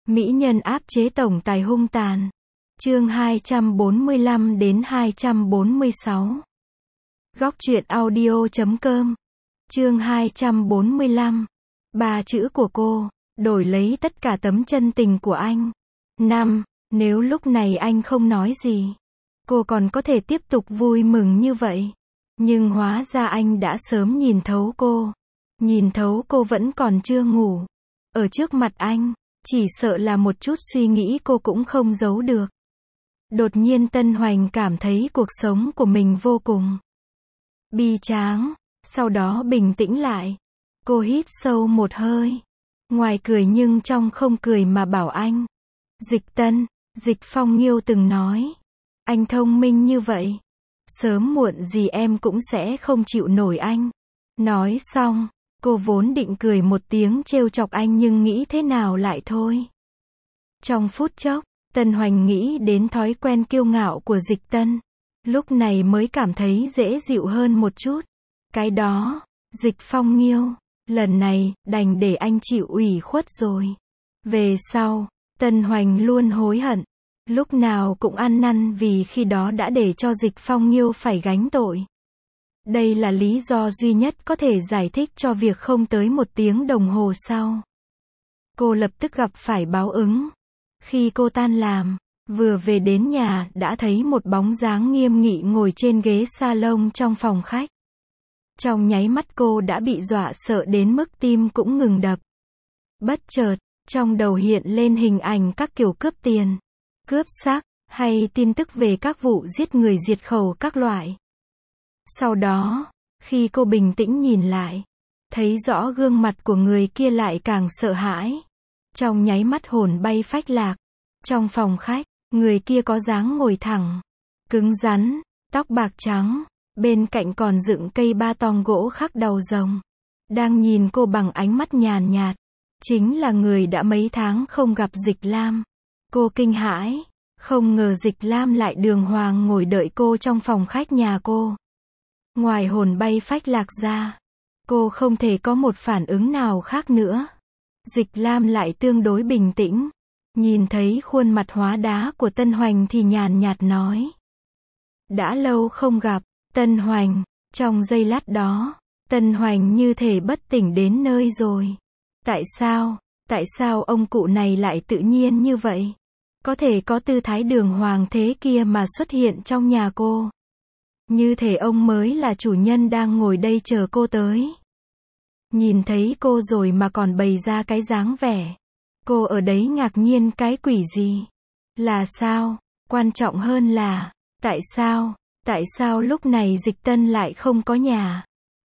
Mỹ nhân áp chế tổng tài hung tàn. Chương 245 đến 246. Góc truyện audio.com. Chương 245. Ba chữ của cô, đổi lấy tất cả tấm chân tình của anh. 5. Nếu lúc này anh không nói gì, cô còn có thể tiếp tục vui mừng như vậy. Nhưng hóa ra anh đã sớm nhìn thấu cô. Nhìn thấu cô vẫn còn chưa ngủ. Ở trước mặt anh, chỉ sợ là một chút suy nghĩ cô cũng không giấu được. Đột nhiên Tân Hoành cảm thấy cuộc sống của mình vô cùng bi tráng, sau đó bình tĩnh lại. Cô hít sâu một hơi, ngoài cười nhưng trong không cười mà bảo anh. Dịch Tân, Dịch Phong Nghiêu từng nói, anh thông minh như vậy, sớm muộn gì em cũng sẽ không chịu nổi anh. Nói xong, cô vốn định cười một tiếng trêu chọc anh nhưng nghĩ thế nào lại thôi. Trong phút chốc, Tân Hoành nghĩ đến thói quen kiêu ngạo của Dịch Tân. Lúc này mới cảm thấy dễ dịu hơn một chút. Cái đó, Dịch Phong Nghiêu, lần này, đành để anh chịu ủy khuất rồi. Về sau, Tân Hoành luôn hối hận. Lúc nào cũng ăn năn vì khi đó đã để cho Dịch Phong Nghiêu phải gánh tội. Đây là lý do duy nhất có thể giải thích cho việc không tới 1 tiếng đồng hồ sau, cô lập tức gặp phải báo ứng. Khi cô tan làm, vừa về đến nhà, đã thấy một bóng dáng nghiêm nghị ngồi trên ghế salon trong phòng khách. Trong nháy mắt cô đã bị dọa sợ đến mức tim cũng ngừng đập. Bất chợt, trong đầu hiện lên hình ảnh các kiểu cướp tiền, cướp xác, hay tin tức về các vụ giết người diệt khẩu các loại. Sau đó, khi cô bình tĩnh nhìn lại, thấy rõ gương mặt của người kia lại càng sợ hãi. Trong nháy mắt hồn bay phách lạc. Trong phòng khách, người kia có dáng ngồi thẳng, cứng rắn, tóc bạc trắng, bên cạnh còn dựng cây ba tong gỗ khắc đầu rồng. Đang nhìn cô bằng ánh mắt nhàn nhạt. Chính là người đã mấy tháng không gặp Dịch Lam. Cô kinh hãi, không ngờ Dịch Lam lại đường hoàng ngồi đợi cô trong phòng khách nhà cô. Ngoài hồn bay phách lạc ra, cô không thể có một phản ứng nào khác nữa. Dịch Lam lại tương đối bình tĩnh. Nhìn thấy khuôn mặt hóa đá của Tân Hoành thì nhàn nhạt nói. Đã lâu không gặp, Tân Hoành. Trong giây lát đó, Tân Hoành như thể bất tỉnh đến nơi rồi. Tại sao ông cụ này lại tự nhiên như vậy? Có thể có tư thái đường hoàng thế kia mà xuất hiện trong nhà cô. Như thể ông mới là chủ nhân đang ngồi đây chờ cô tới. Nhìn thấy cô rồi mà còn bày ra cái dáng vẻ. Cô ở đấy ngạc nhiên cái quỷ gì? Là sao? Quan trọng hơn là, tại sao lúc này Dịch Tân lại không có nhà?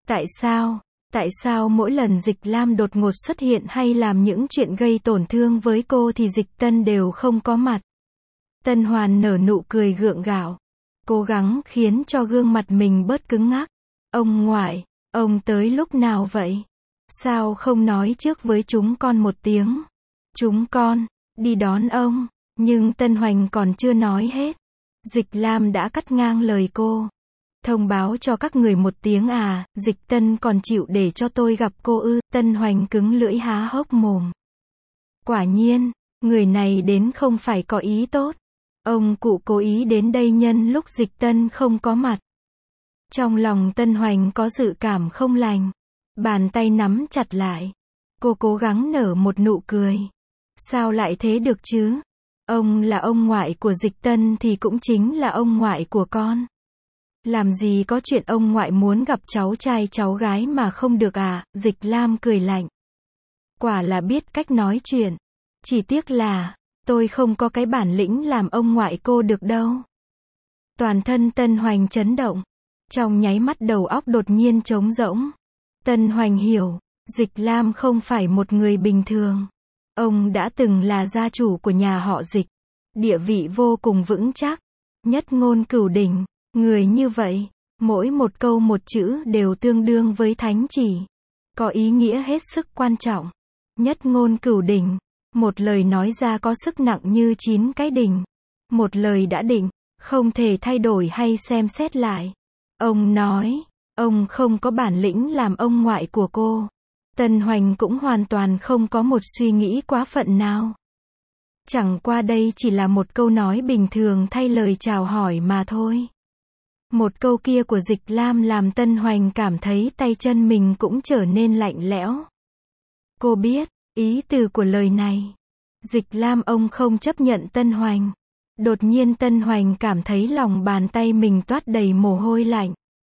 Tại sao mỗi lần Dịch Lam đột ngột xuất hiện hay làm những chuyện gây tổn thương với cô thì Dịch Tân đều không có mặt? Tân Hoàn nở nụ cười gượng gạo, cố gắng khiến cho gương mặt mình bớt cứng ngắc. Ông ngoại, ông tới lúc nào vậy? Sao không nói trước với chúng con một tiếng? Chúng con đi đón ông. Nhưng Tân Hoành còn chưa nói hết, Dịch Lam đã cắt ngang lời cô. Thông báo cho các người một tiếng à? Dịch Tân còn chịu để cho tôi gặp cô ư? Tân Hoành cứng lưỡi há hốc mồm. Quả nhiên, người này đến không phải có ý tốt. Ông cụ cố ý đến đây nhân lúc Dịch Tân không có mặt. Trong lòng Tân Hoành có dự cảm không lành. Bàn tay nắm chặt lại. Cô cố gắng nở một nụ cười. Sao lại thế được chứ? Ông là ông ngoại của Dịch Tân thì cũng chính là ông ngoại của con. Làm gì có chuyện ông ngoại muốn gặp cháu trai cháu gái mà không được à? Dịch Lam cười lạnh. Quả là biết cách nói chuyện. Chỉ tiếc là, tôi không có cái bản lĩnh làm ông ngoại cô được đâu. Toàn thân Tân Hoành chấn động. Trong nháy mắt đầu óc đột nhiên trống rỗng. Tân Hoành hiểu, Dịch Lam không phải một người bình thường. Ông đã từng là gia chủ của nhà họ Dịch. Địa vị vô cùng vững chắc. Nhất ngôn cửu đỉnh. Người như vậy, mỗi một câu một chữ đều tương đương với thánh chỉ. Có ý nghĩa hết sức quan trọng. Nhất ngôn cửu đỉnh. Một lời nói ra có sức nặng như 9 cái đỉnh. Một lời đã định, không thể thay đổi hay xem xét lại. Ông nói, ông không có bản lĩnh làm ông ngoại của cô. Tân Hoành cũng hoàn toàn không có một suy nghĩ quá phận nào. Chẳng qua đây chỉ là một câu nói bình thường thay lời chào hỏi mà thôi. Một câu kia của Dịch Lam làm Tân Hoành cảm thấy tay chân mình cũng trở nên lạnh lẽo. Cô biết ý từ của lời này. Dịch Lam ông không chấp nhận Tân Hoành. Đột nhiên Tân Hoành cảm thấy lòng bàn tay mình toát đầy mồ hôi lạnh.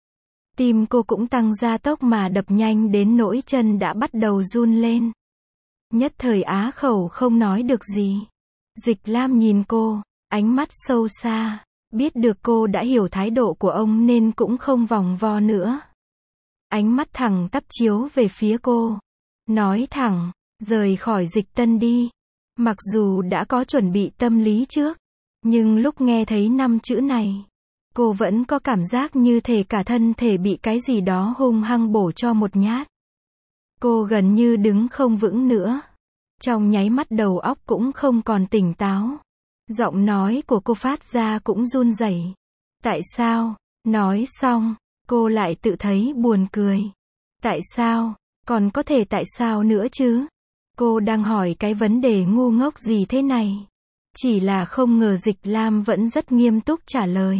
Tim cô cũng tăng gia tốc mà đập nhanh đến nỗi chân đã bắt đầu run lên. Nhất thời á khẩu không nói được gì. Dịch Lam nhìn cô, ánh mắt sâu xa, biết được cô đã hiểu thái độ của ông nên cũng không vòng vo nữa. Ánh mắt thẳng tắp chiếu về phía cô. Nói thẳng, rời khỏi Dịch Tân đi. Mặc dù đã có chuẩn bị tâm lý trước, nhưng lúc nghe thấy 5 chữ này, cô vẫn có cảm giác như thể cả thân thể bị cái gì đó hung hăng bổ cho một nhát. Cô gần như đứng không vững nữa. Trong nháy mắt đầu óc cũng không còn tỉnh táo. Giọng nói của cô phát ra cũng run rẩy. Tại sao? Nói xong, cô lại tự thấy buồn cười. Tại sao? Còn có thể tại sao nữa chứ? Cô đang hỏi cái vấn đề ngu ngốc gì thế này? Chỉ là không ngờ Dịch Lam vẫn rất nghiêm túc trả lời.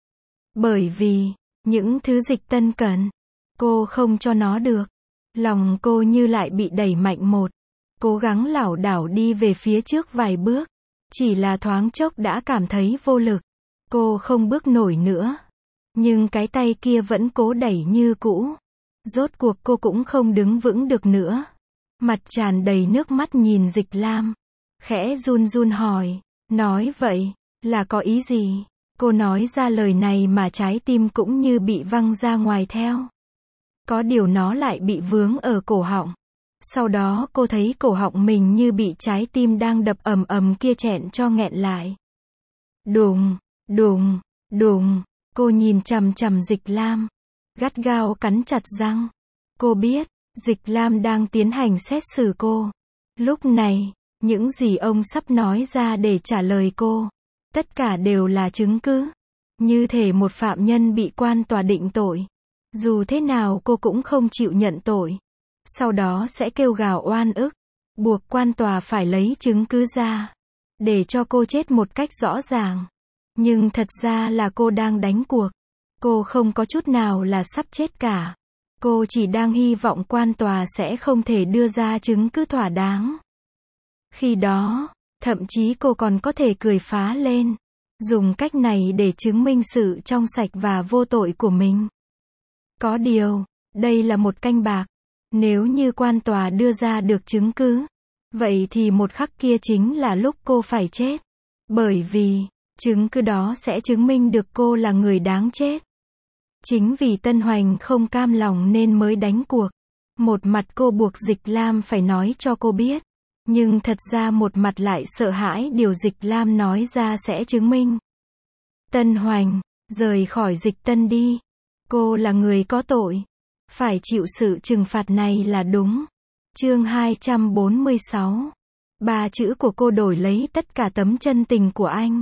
Bởi vì, những thứ Dịch Tân cần, cô không cho nó được. Lòng cô như lại bị đẩy mạnh một. Cố gắng lảo đảo đi về phía trước vài bước. Chỉ là thoáng chốc đã cảm thấy vô lực. Cô không bước nổi nữa. Nhưng cái tay kia vẫn cố đẩy như cũ. Rốt cuộc cô cũng không đứng vững được nữa. Mặt tràn đầy nước mắt nhìn Dịch Lam. Khẽ run run hỏi. Nói vậy, là có ý gì? Cô nói ra lời này mà trái tim cũng như bị văng ra ngoài theo. Có điều nó lại bị vướng ở cổ họng. Sau đó cô thấy cổ họng mình như bị trái tim đang đập ầm ầm kia chẹn cho nghẹn lại. Đùng, đùng, đùng, cô nhìn chằm chằm Dịch Lam. Gắt gao cắn chặt răng. Cô biết, Dịch Lam đang tiến hành xét xử cô. Lúc này, những gì ông sắp nói ra để trả lời cô, tất cả đều là chứng cứ. Như thể một phạm nhân bị quan tòa định tội. Dù thế nào cô cũng không chịu nhận tội. Sau đó sẽ kêu gào oan ức, buộc quan tòa phải lấy chứng cứ ra, để cho cô chết một cách rõ ràng. Nhưng thật ra là cô đang đánh cuộc. Cô không có chút nào là sắp chết cả. Cô chỉ đang hy vọng quan tòa sẽ không thể đưa ra chứng cứ thỏa đáng. Khi đó, thậm chí cô còn có thể cười phá lên, dùng cách này để chứng minh sự trong sạch và vô tội của mình. Có điều, đây là một canh bạc. Nếu như quan tòa đưa ra được chứng cứ, vậy thì một khắc kia chính là lúc cô phải chết. Bởi vì, chứng cứ đó sẽ chứng minh được cô là người đáng chết. Chính vì Tân Hoành không cam lòng nên mới đánh cuộc. Một mặt cô buộc Dịch Lam phải nói cho cô biết. Nhưng thật ra một mặt lại sợ hãi điều Dịch Lam nói ra sẽ chứng minh. Tân Hoành, rời khỏi Dịch Tân đi. Cô là người có tội. Phải chịu sự trừng phạt này là đúng. Chương 246. 3 chữ của cô đổi lấy tất cả tấm chân tình của anh.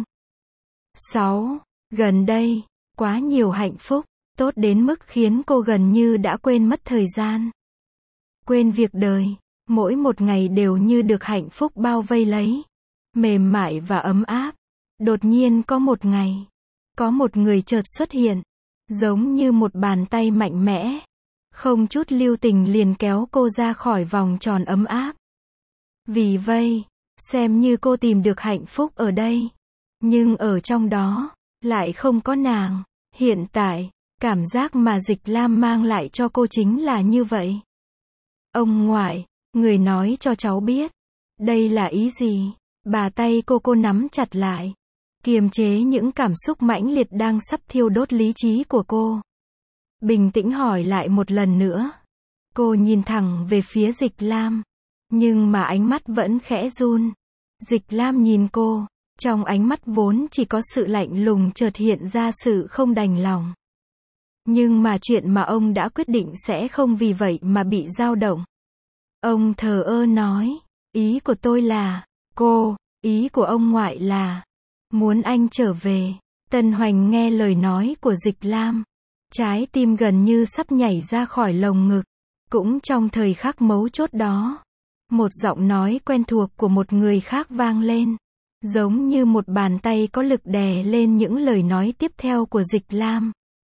6. Gần đây, quá nhiều hạnh phúc, tốt đến mức khiến cô gần như đã quên mất thời gian. Quên việc đời, mỗi một ngày đều như được hạnh phúc bao vây lấy. Mềm mại và ấm áp. Đột nhiên có một ngày, có một người chợt xuất hiện, giống như một bàn tay mạnh mẽ. Không chút lưu tình liền kéo cô ra khỏi vòng tròn ấm áp. Vì vậy, xem như cô tìm được hạnh phúc ở đây. Nhưng ở trong đó, lại không có nàng. Hiện tại, cảm giác mà Dịch Lam mang lại cho cô chính là như vậy. Ông ngoại, người nói cho cháu biết. Đây là ý gì? Bà tay cô nắm chặt lại. Kiềm chế những cảm xúc mãnh liệt đang sắp thiêu đốt lý trí của cô. Bình tĩnh hỏi lại một lần nữa. Cô nhìn thẳng về phía Dịch Lam. Nhưng mà ánh mắt vẫn khẽ run. Dịch Lam nhìn cô. Trong ánh mắt vốn chỉ có sự lạnh lùng chợt hiện ra sự không đành lòng. Nhưng mà chuyện mà ông đã quyết định sẽ không vì vậy mà bị dao động. Ông thờ ơ nói. Ý của tôi là, cô, ý của ông ngoại là, muốn anh trở về. Tân Hoành nghe lời nói của Dịch Lam. Trái tim gần như sắp nhảy ra khỏi lồng ngực. Cũng trong thời khắc mấu chốt đó, một giọng nói quen thuộc của một người khác vang lên. giống như một bàn tay có lực đè lên những lời nói tiếp theo của Dịch Lam.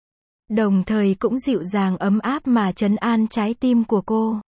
Đồng thời cũng dịu dàng ấm áp mà trấn an trái tim của cô.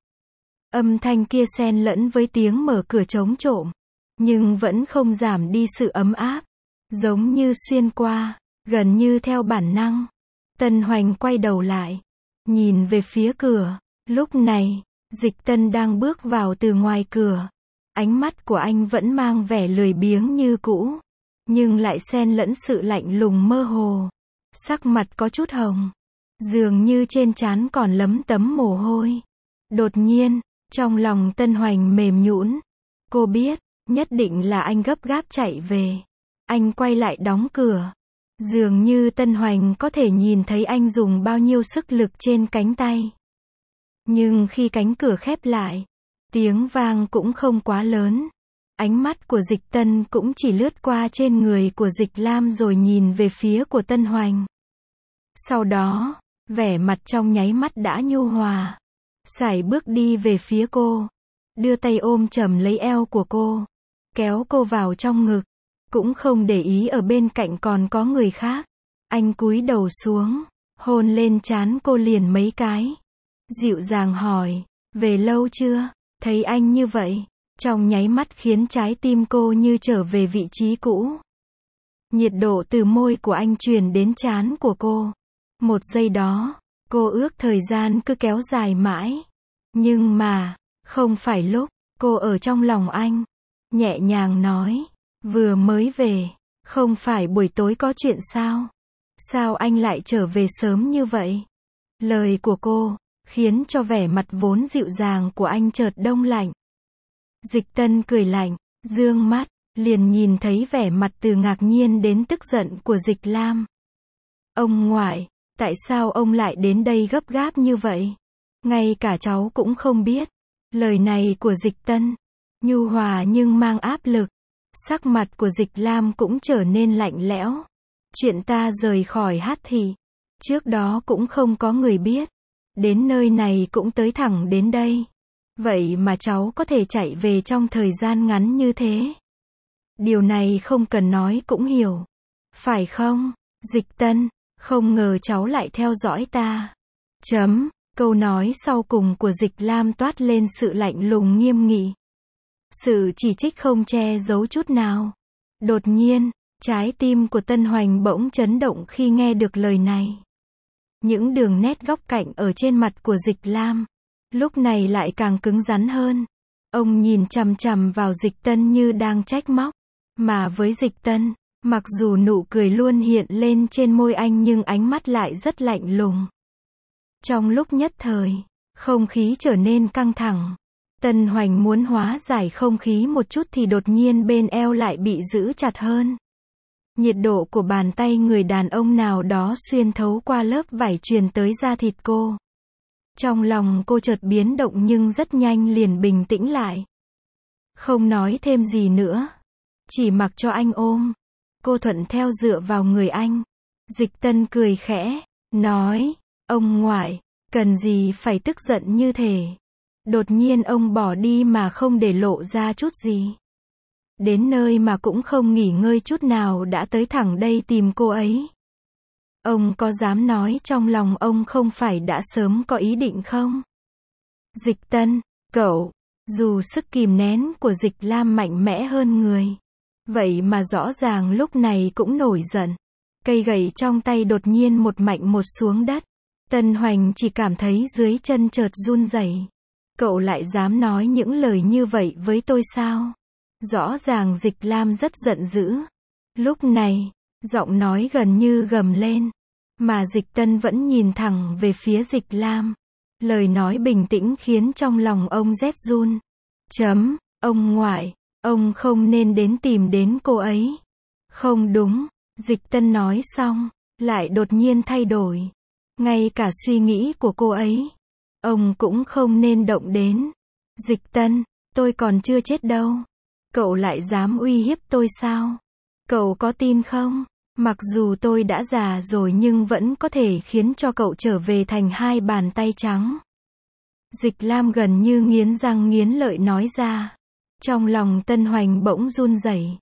Âm thanh kia xen lẫn với tiếng mở cửa trống trộm, nhưng vẫn không giảm đi sự ấm áp, giống như xuyên qua, gần như theo bản năng. Tân Hoành quay đầu lại, nhìn về phía cửa. Lúc này, Dịch Tân đang bước vào từ ngoài cửa. Ánh mắt của anh vẫn mang vẻ lười biếng như cũ, nhưng lại xen lẫn sự lạnh lùng mơ hồ. Sắc mặt có chút hồng, dường như trên trán còn lấm tấm mồ hôi. Đột nhiên, trong lòng Tân Hoành mềm nhũn. Cô biết, nhất định là anh gấp gáp chạy về. Anh quay lại đóng cửa. Dường như Tân Hoành có thể nhìn thấy anh dùng bao nhiêu sức lực trên cánh tay. Nhưng khi cánh cửa khép lại, tiếng vang cũng không quá lớn. Ánh mắt của Dịch Tân cũng chỉ lướt qua trên người của Dịch Lam rồi nhìn về phía của Tân Hoành. Sau đó, vẻ mặt trong nháy mắt đã nhu hòa. Sải bước đi về phía cô, đưa tay ôm chầm lấy eo của cô, kéo cô vào trong ngực, cũng không để ý ở bên cạnh còn có người khác. Anh cúi đầu xuống, hôn lên trán cô liền mấy cái. Dịu dàng hỏi, về lâu chưa? Thấy anh như vậy, trong nháy mắt khiến trái tim cô như trở về vị trí cũ. Nhiệt độ từ môi của anh truyền đến trán của cô. Một giây đó, cô ước thời gian cứ kéo dài mãi. Nhưng mà, không phải lúc, cô ở trong lòng anh. Nhẹ nhàng nói, vừa mới về, không phải buổi tối có chuyện sao? Sao anh lại trở về sớm như vậy? Lời của cô, khiến cho vẻ mặt vốn dịu dàng của anh chợt đông lạnh. Dịch Tân cười lạnh, dương mắt, liền nhìn thấy vẻ mặt từ ngạc nhiên đến tức giận của Dịch Lam. Ông ngoại, tại sao ông lại đến đây gấp gáp như vậy? Ngay cả cháu cũng không biết. Lời này của Dịch Tân, nhu hòa nhưng mang áp lực. Sắc mặt của Dịch Lam cũng trở nên lạnh lẽo. Chuyện ta rời khỏi Hát Thị, trước đó cũng không có người biết. Đến nơi này cũng tới thẳng đến đây. Vậy mà cháu có thể chạy về trong thời gian ngắn như thế. Điều này không cần nói cũng hiểu. Phải không, Dịch Tân? Không ngờ cháu lại theo dõi ta. Câu nói sau cùng của Dịch Lam toát lên sự lạnh lùng nghiêm nghị. Sự chỉ trích không che giấu chút nào. Đột nhiên, trái tim của Tân Hoành bỗng chấn động khi nghe được lời này. Những đường nét góc cạnh ở trên mặt của Dịch Lam, lúc này lại càng cứng rắn hơn. Ông nhìn chằm chằm vào Dịch Tân như đang trách móc. Mà với Dịch Tân, mặc dù nụ cười luôn hiện lên trên môi anh nhưng ánh mắt lại rất lạnh lùng. Trong lúc nhất thời, không khí trở nên căng thẳng. Tân Hoành muốn hóa giải không khí một chút thì đột nhiên bên eo lại bị giữ chặt hơn. Nhiệt độ của bàn tay người đàn ông nào đó xuyên thấu qua lớp vải truyền tới da thịt cô. Trong lòng cô chợt biến động nhưng rất nhanh liền bình tĩnh lại. Không nói thêm gì nữa. Chỉ mặc cho anh ôm. Cô thuận theo dựa vào người anh. Dịch Tân cười khẽ, nói, ông ngoại, cần gì phải tức giận như thế. Đột nhiên ông bỏ đi mà không để lộ ra chút gì. Đến nơi mà cũng không nghỉ ngơi chút nào đã tới thẳng đây tìm cô ấy. Ông có dám nói trong lòng ông không phải đã sớm có ý định không? Dịch Tân, cậu, dù sức kìm nén của Dịch Lam mạnh mẽ hơn người. Vậy mà rõ ràng lúc này cũng nổi giận. Cây gậy trong tay đột nhiên một mạnh một xuống đất. Tân Hoành chỉ cảm thấy dưới chân chợt run rẩy. Cậu lại dám nói những lời như vậy với tôi sao? Rõ ràng Dịch Lam rất giận dữ. Lúc này, giọng nói gần như gầm lên. Mà Dịch Tân vẫn nhìn thẳng về phía Dịch Lam. Lời nói bình tĩnh khiến trong lòng ông rét run. Ông ngoại, ông không nên đến tìm đến cô ấy. Không đúng, Dịch Tân nói xong, lại đột nhiên thay đổi. Ngay cả suy nghĩ của cô ấy, ông cũng không nên động đến. Dịch Tân, tôi còn chưa chết đâu. Cậu lại dám uy hiếp tôi sao? Cậu có tin không? Mặc dù tôi đã già rồi nhưng vẫn có thể khiến cho cậu trở về thành hai bàn tay trắng. Dịch Lam gần như nghiến răng nghiến lợi nói ra. Trong lòng Tân Hoành bỗng run rẩy.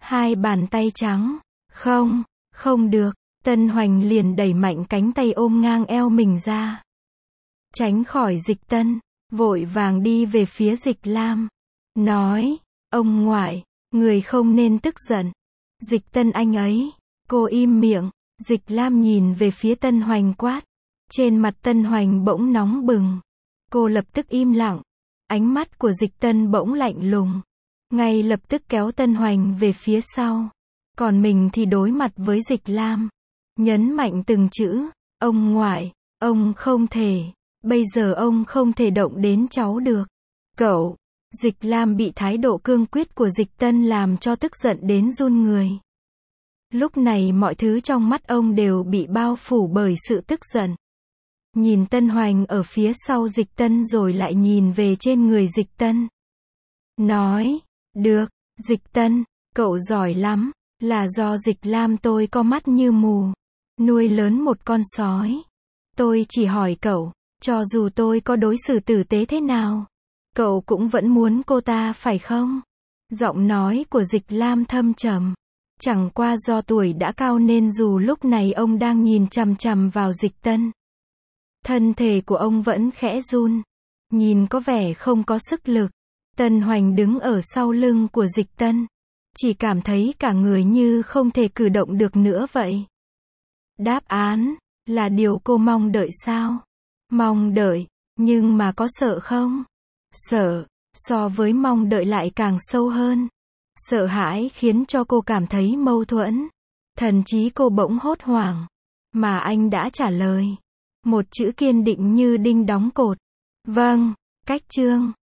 Hai bàn tay trắng. Không, không được. Tân Hoành liền đẩy mạnh cánh tay ôm ngang eo mình ra. Tránh khỏi Dịch Tân, vội vàng đi về phía Dịch Lam. Nói, ông ngoại, người không nên tức giận. Dịch Tân anh ấy. Cô im miệng. Dịch Lam nhìn về phía Tân Hoành quát. Trên mặt Tân Hoành bỗng nóng bừng. Cô lập tức im lặng. Ánh mắt của Dịch Tân bỗng lạnh lùng. Ngay lập tức kéo Tân Hoành về phía sau. Còn mình thì đối mặt với Dịch Lam. Nhấn mạnh từng chữ. Ông ngoại, ông không thể. Bây giờ ông không thể động đến cháu được. Cậu. Dịch Lam bị thái độ cương quyết của Dịch Tân làm cho tức giận đến run người. Lúc này mọi thứ trong mắt ông đều bị bao phủ bởi sự tức giận. Nhìn Tân Hoành ở phía sau Dịch Tân rồi lại nhìn về trên người Dịch Tân. Nói, được, Dịch Tân, cậu giỏi lắm, là do Dịch Lam tôi có mắt như mù, nuôi lớn một con sói. Tôi chỉ hỏi cậu, cho dù tôi có đối xử tử tế thế nào, cậu cũng vẫn muốn cô ta phải không? Giọng nói của Dịch Lam thâm trầm. Chẳng qua do tuổi đã cao nên dù lúc này ông đang nhìn chằm chằm vào Dịch Tân, thân thể của ông vẫn khẽ run, nhìn có vẻ không có sức lực. Tân Hoành đứng ở sau lưng của Dịch Tân, chỉ cảm thấy cả người như không thể cử động được nữa vậy. Đáp án là điều cô mong đợi sao? Mong đợi, nhưng mà có sợ không? Sợ, so với mong đợi lại càng sâu hơn. Sợ hãi khiến cho cô cảm thấy mâu thuẫn. Thần trí cô bỗng hốt hoảng. Mà anh đã trả lời. Một chữ kiên định như đinh đóng cột. Vâng, cách chương.